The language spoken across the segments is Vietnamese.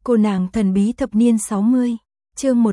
Cô nàng thần bí thập niên 60, chương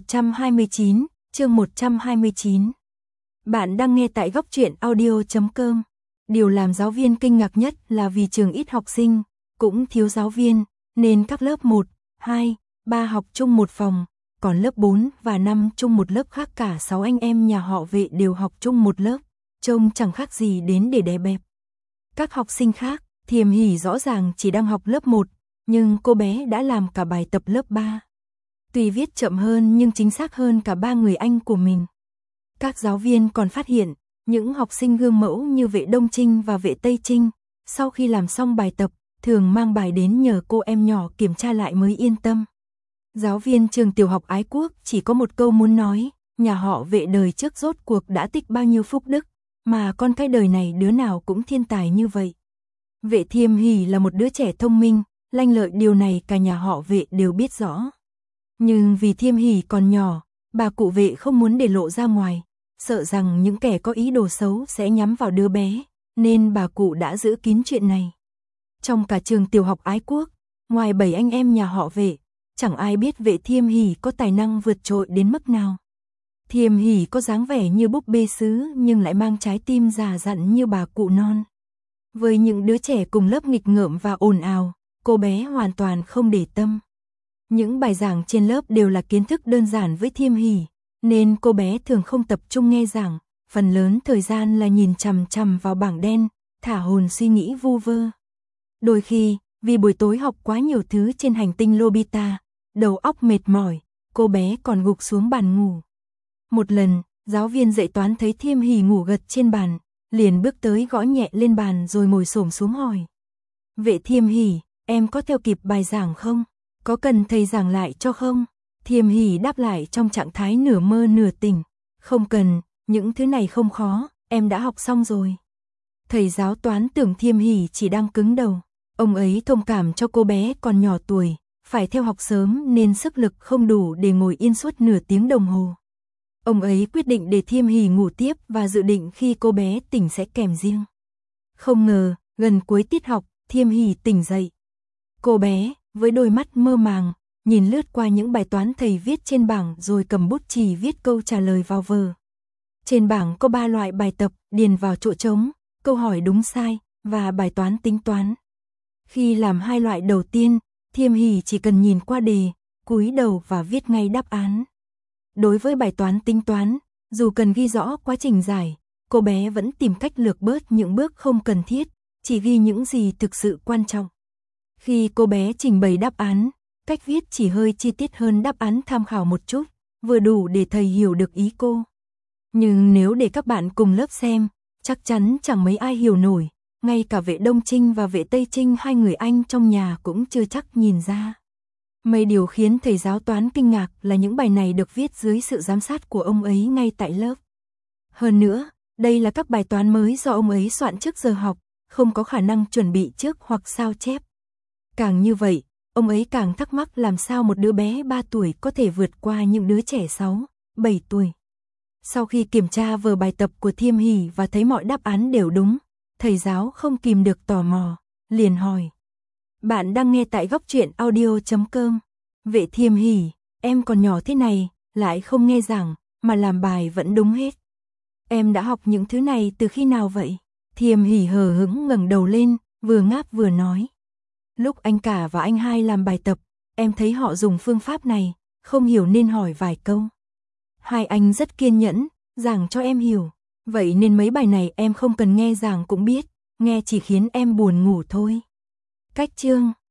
129. Bạn đang nghe tại góc truyện audio.com. Điều làm giáo viên kinh ngạc nhất là vì trường ít học sinh, cũng thiếu giáo viên, nên các lớp 1, 2, 3 học chung một phòng, còn lớp 4 và 5 chung một lớp khác cả 6 anh em nhà họ Vệ đều học chung một lớp, trông chẳng khác gì đến để đè bẹp. Các học sinh khác, Thiềm Hỉ rõ ràng chỉ đang học lớp 1, nhưng cô bé đã làm cả bài tập lớp 3. Tuy viết chậm hơn nhưng chính xác hơn cả 3 người anh của mình. Các giáo viên còn phát hiện, những học sinh gương mẫu như Vệ Đông Trinh và Vệ Tây Trinh, sau khi làm xong bài tập, thường mang bài đến nhờ cô em nhỏ kiểm tra lại mới yên tâm. Giáo viên trường tiểu học Ái Quốc chỉ có một câu muốn nói, nhà họ Vệ đời trước rốt cuộc đã tích bao nhiêu phúc đức, mà con cái đời này đứa nào cũng thiên tài như vậy. Vệ Thiềm Hỉ là một đứa trẻ thông minh, lanh lợi, điều này cả nhà họ Vệ đều biết rõ. Nhưng vì Thiềm Hỉ còn nhỏ, bà cụ Vệ không muốn để lộ ra ngoài, sợ rằng những kẻ có ý đồ xấu sẽ nhắm vào đứa bé, nên bà cụ đã giữ kín chuyện này. Trong cả trường tiểu học Ái Quốc, ngoài 7 anh em nhà họ Vệ, chẳng ai biết Vệ Thiềm Hỉ có tài năng vượt trội đến mức nào. Thiềm Hỉ có dáng vẻ như búp bê sứ nhưng lại mang trái tim già dặn như bà cụ non. Với những đứa trẻ cùng lớp nghịch ngợm và ồn ào, cô bé hoàn toàn không để tâm. Những bài giảng trên lớp đều là kiến thức đơn giản với Thiềm Hỉ, nên cô bé thường không tập trung nghe giảng, phần lớn thời gian là nhìn chằm chằm vào bảng đen, thả hồn suy nghĩ vu vơ. Đôi khi, vì buổi tối học quá nhiều thứ trên hành tinh Lobita, đầu óc mệt mỏi, cô bé còn gục xuống bàn ngủ. Một lần, giáo viên dạy toán thấy Thiềm Hỉ ngủ gật trên bàn, liền bước tới gõ nhẹ lên bàn rồi ngồi xổm xuống hỏi. Vệ Thiềm Hỉ, em có theo kịp bài giảng không? Có cần thầy giảng lại cho không? Thiềm Hỉ đáp lại trong trạng thái nửa mơ nửa tỉnh. Không cần, những thứ này không khó, em đã học xong rồi. Thầy giáo toán tưởng Thiềm Hỉ chỉ đang cứng đầu. Ông ấy thông cảm cho cô bé còn nhỏ tuổi, phải theo học sớm nên sức lực không đủ để ngồi yên suốt nửa tiếng đồng hồ. Ông ấy quyết định để Thiềm Hỉ ngủ tiếp và dự định khi cô bé tỉnh sẽ kèm riêng. Không ngờ, gần cuối tiết học, Thiềm Hỉ tỉnh dậy. Cô bé, với đôi mắt mơ màng, nhìn lướt qua những bài toán thầy viết trên bảng rồi cầm bút chì viết câu trả lời vào vở. Trên bảng có 3 loại bài tập, điền vào chỗ trống, câu hỏi đúng sai, và bài toán tính toán. Khi làm 2 loại đầu tiên, Thiềm Hỉ chỉ cần nhìn qua đề, cúi đầu và viết ngay đáp án. Đối với bài toán tính toán, dù cần ghi rõ quá trình giải, cô bé vẫn tìm cách lược bớt những bước không cần thiết, chỉ ghi những gì thực sự quan trọng. Khi cô bé trình bày đáp án, cách viết chỉ hơi chi tiết hơn đáp án tham khảo một chút, vừa đủ để thầy hiểu được ý cô. Nhưng nếu để các bạn cùng lớp xem, chắc chắn chẳng mấy ai hiểu nổi, ngay cả Vệ Đông Trinh và Vệ Tây Trinh, 2 người anh trong nhà cũng chưa chắc nhìn ra. Mấy điều khiến thầy giáo toán kinh ngạc là những bài này được viết dưới sự giám sát của ông ấy ngay tại lớp. Hơn nữa, đây là các bài toán mới do ông ấy soạn trước giờ học, không có khả năng chuẩn bị trước hoặc sao chép. Càng như vậy, ông ấy càng thắc mắc làm sao một đứa bé 3 tuổi có thể vượt qua những đứa trẻ 6, 7 tuổi. Sau khi kiểm tra vở bài tập của Thiềm Hỉ và thấy mọi đáp án đều đúng, thầy giáo không kìm được tò mò, liền hỏi. Bạn đang nghe tại góc truyện audio.com. Vệ Thiềm Hỉ, em còn nhỏ thế này, lại không nghe giảng, mà làm bài vẫn đúng hết. Em đã học những thứ này từ khi nào vậy? Thiềm Hỉ hờ hững ngẩng đầu lên, vừa ngáp vừa nói. Lúc anh cả và anh hai làm bài tập, em thấy họ dùng phương pháp này, không hiểu nên hỏi vài câu. Hai anh rất kiên nhẫn, giảng cho em hiểu. Vậy nên mấy bài này em không cần nghe giảng cũng biết, nghe chỉ khiến em buồn ngủ thôi. Cách chương